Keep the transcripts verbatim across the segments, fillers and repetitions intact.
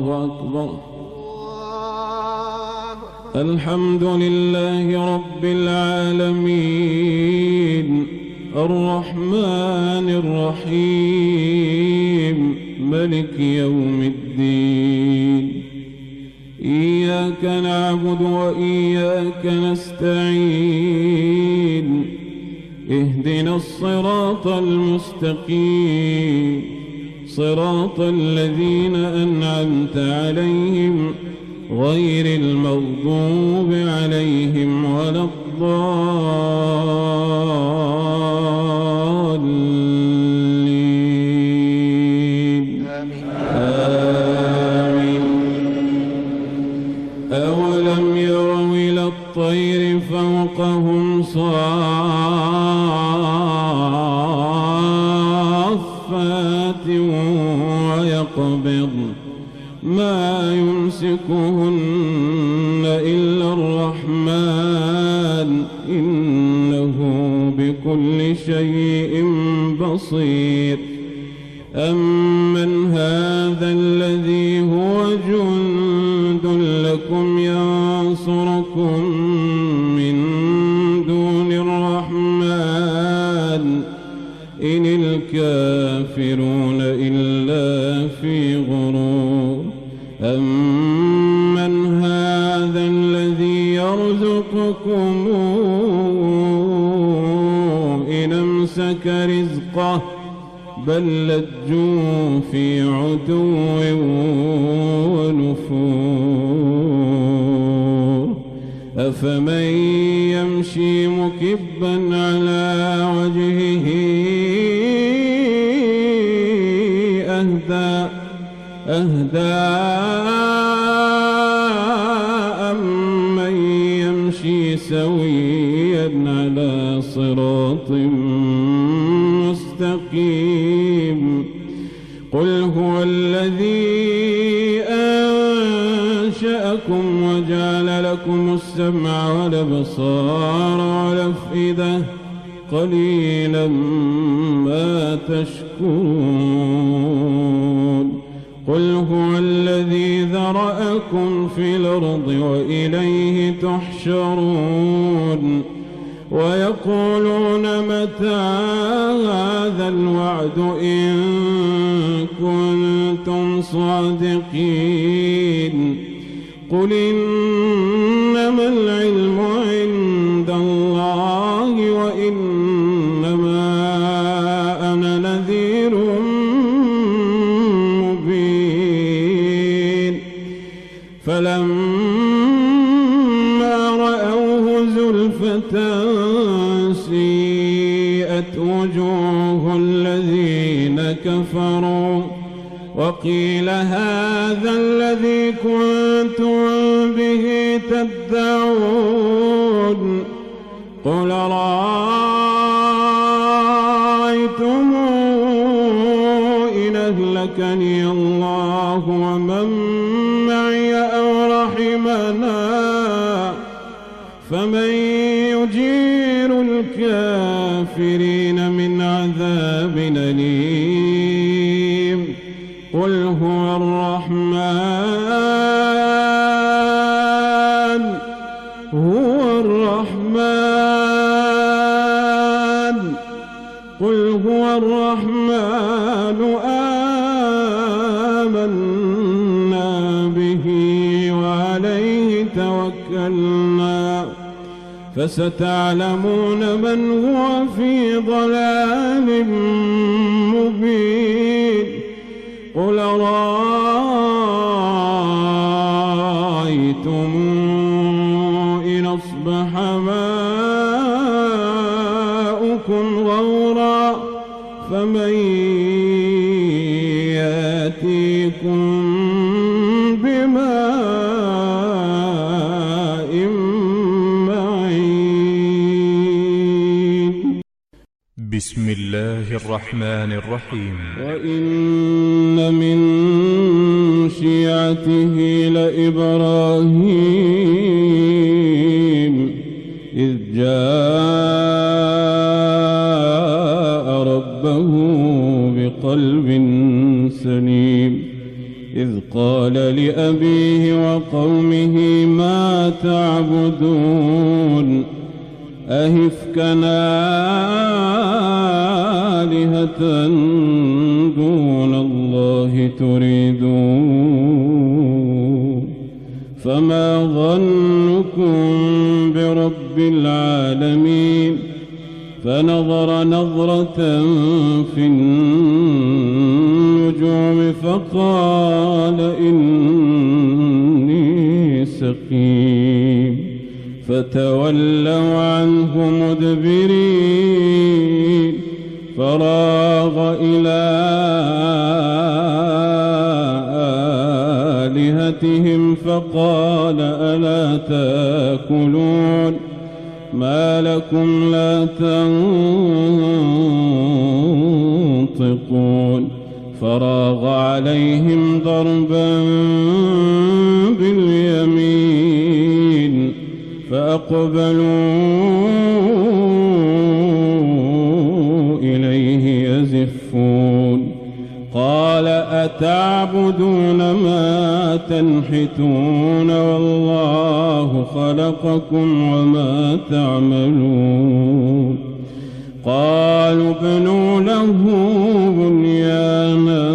أكبر. الحمد لله رب العالمين الرحمن الرحيم ملك يوم الدين. إياك نعبد وإياك نستعين. اهدنا الصراط المستقيم صراط الذين أنعمت عليهم غير المغضوب عليهم ولا الضالين. آمين. أولم يروا إلى الطير فوقهم صافات ويقبض ما يمسكهن إلا الرحمن إنه بكل شيء بصير. أمن هذا الذي هو جند لكم ينصركم من دون الرحمن إن الكافرون إلا في غرور. أمن هذا الذي يرزقكم إن أمسك رزقه بل لجوا في عتو ونفور. أفمن يمشي مكبا على وجهه أهدى أهدى أمن يمشي سويا على صراط مستقيم. قل هو الذي أنشأكم وجعل لكم السمع والأبصار والأفئدة قليلا ما تشكرون. قل هو الذي ذرأكم في الأرض وإليه تحشرون. ويقولون متى هذا الوعد إن كنتم صادقين. قل إنما العلم عند الله وإنما أنا نذير مبين. فلما رأوه زلفة سيئت وجوه الذين كفروا وقيل هذا الذي كنتم به تدعون. قل رأيتم إن أهلكني الله ومن معي أو رحمنا فمن يجير الكافرين من عذاب أليم. قل هو الرحمن هو الرحمن قل هو الرحمن آمنا به وعليه توكلنا فستعلمون من هو في ضلال مبين. قل رأيتم إن أصبح ماؤكم غورا فمن يأتيكم بماء معين. بسم الله الرحمن الرحيم. وإن من شيعته لإبراهيم إذ جاء ربه بقلب سليم إذ قال قال لأبيه وقومه ما تعبدون أئفكا آلهة دون الله تريدون فما ظنكم برب العالمين فنظر نظرة في النجوم فقال إني سقيم فتولوا عنه مدبرين فراغ إلى آلهتهم فقال ألا تأكلون ما لكم لا تنطقون فراغ عليهم ضربا باليمين فأقبلوا إليه يزفون قال أتعبدون ما تنحتون والله خلقكم وما تعملون قالوا ابنوا له بنيانا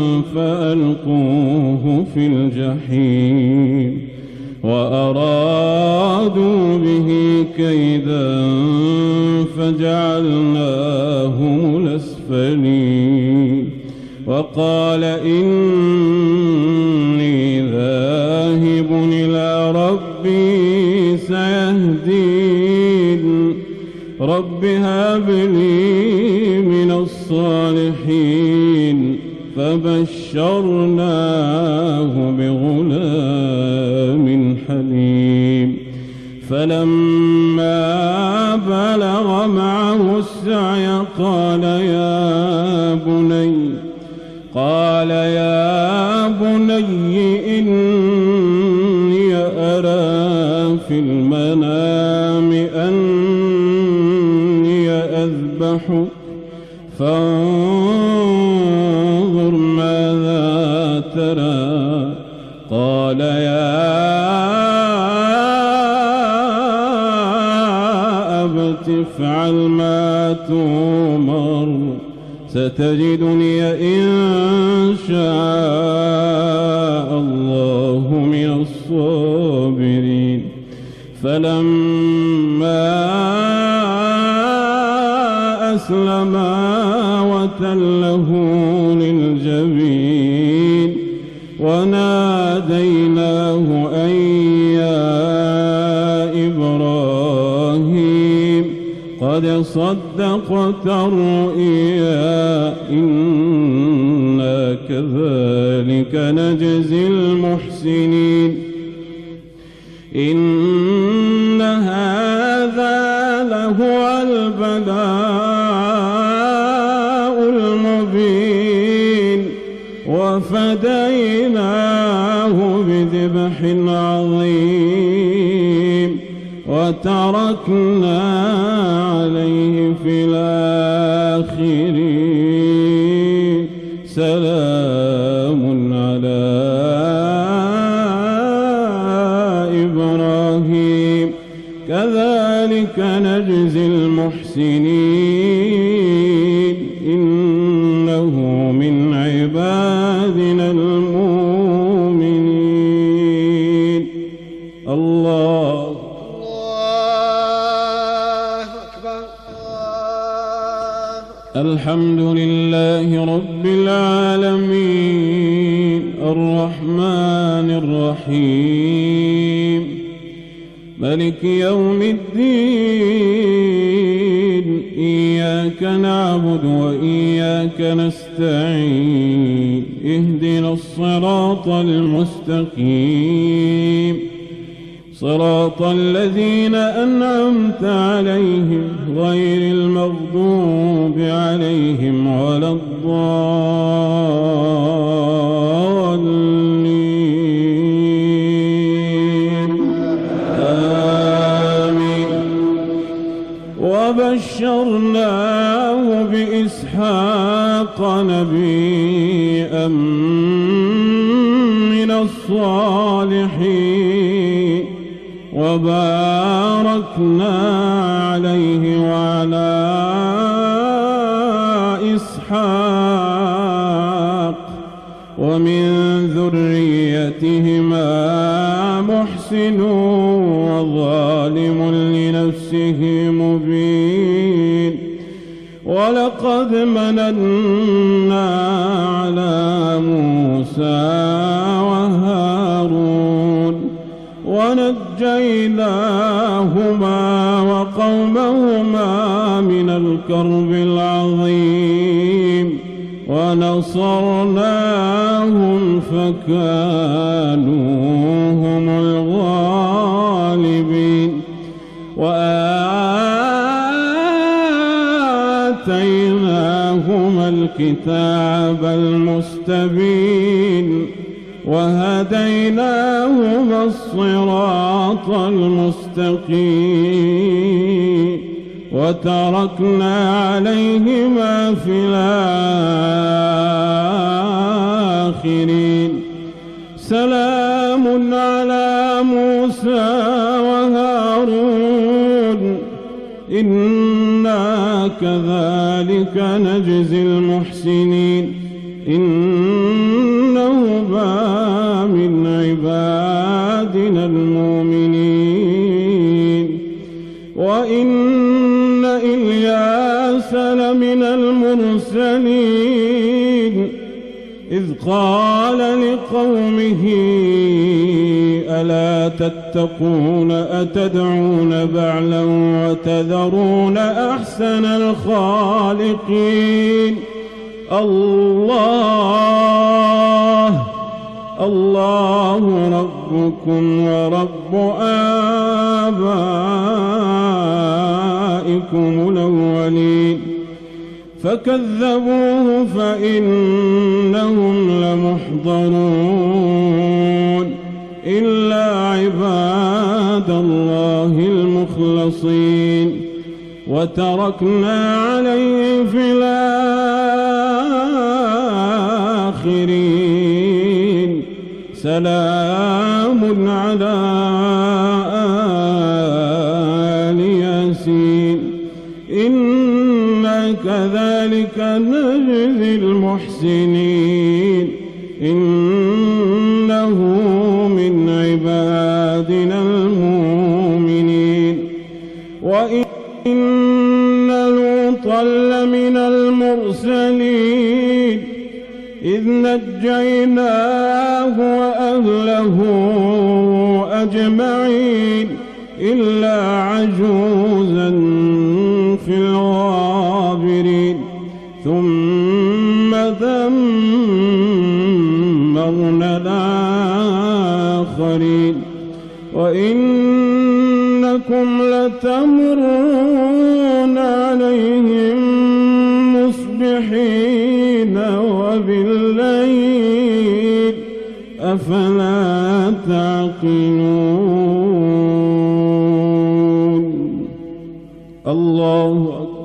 فألقوه في الجحيم وأرادوا به كيدا فجعلناهم الأسفلين وقال إني ذاهب إلى ربي سيهدين رب هب لي من الصالحين فبشرناه بغلام حليم فلما بلغ معه السعي قال يا بني قال يا بني إني أرى في المنام أني أذبحك فانظر ماذا ترى قال يا أبت افعل ما تؤمر ستجدني إن شاء الله من الصابرين فلما أسلما وتله للجبين وناديناه أن يا إبراهيم قد صدقت الرؤيا إنا كذلك نجزي المحسنين إن هذا لهو البلاء المبين وفديناه بذبح عظيم وتركنا عليه في الآخرين سلام على إبراهيم كذلك نجزي المحسنين إنه من عبادنا المؤمنين الله الحمد لله رب العالمين الرحمن الرحيم ملك يوم الدين إياك نعبد وإياك نستعين اهدنا الصراط المستقيم صراط الذين أنعمت عليهم غير المغضوب عليهم ولا الضالين آمين وبشرناه بإسحاق نبيا من الصالحين وباركنا عليه وعلى إسحاق ومن ذريتهما محسن وظالم لنفسه مبين ولقد مننا على موسى وهارون ونجيناهما وقومهما من الكرب العظيم ونصرناهم فكانوا هم الغالبين وآتيناهما الكتاب المستبين وهديناهما الصراط المستقيم وتركنا عليهما في الآخرين سلام على موسى وهارون إنا كذلك نجزي المحسنين إنهما من عبادنا المؤمنين وإن إلياس لمن المرسلين إذ قال لقومه ألا تتقون أتدعون بعلا وتذرون أحسن الخالقين الله الله ربكم ورب آبائكم الأولين فكذبوه فإنهم لمحضرون إلا عباد الله المخلصين وتركنا عليه في الآخرين سلام على آل ياسين إنا كذلك نجزي المحسنين إنه من عبادنا المؤمنين وإن لوطا لمن المرسلين إذ نجيناه وأهله أجمعين إلا عجوزا في الغابرين ثم دمرنا الآخرين وإنكم لتمرون عليهم مصبحين وبالليل أفلا تعقلون الله أكبر.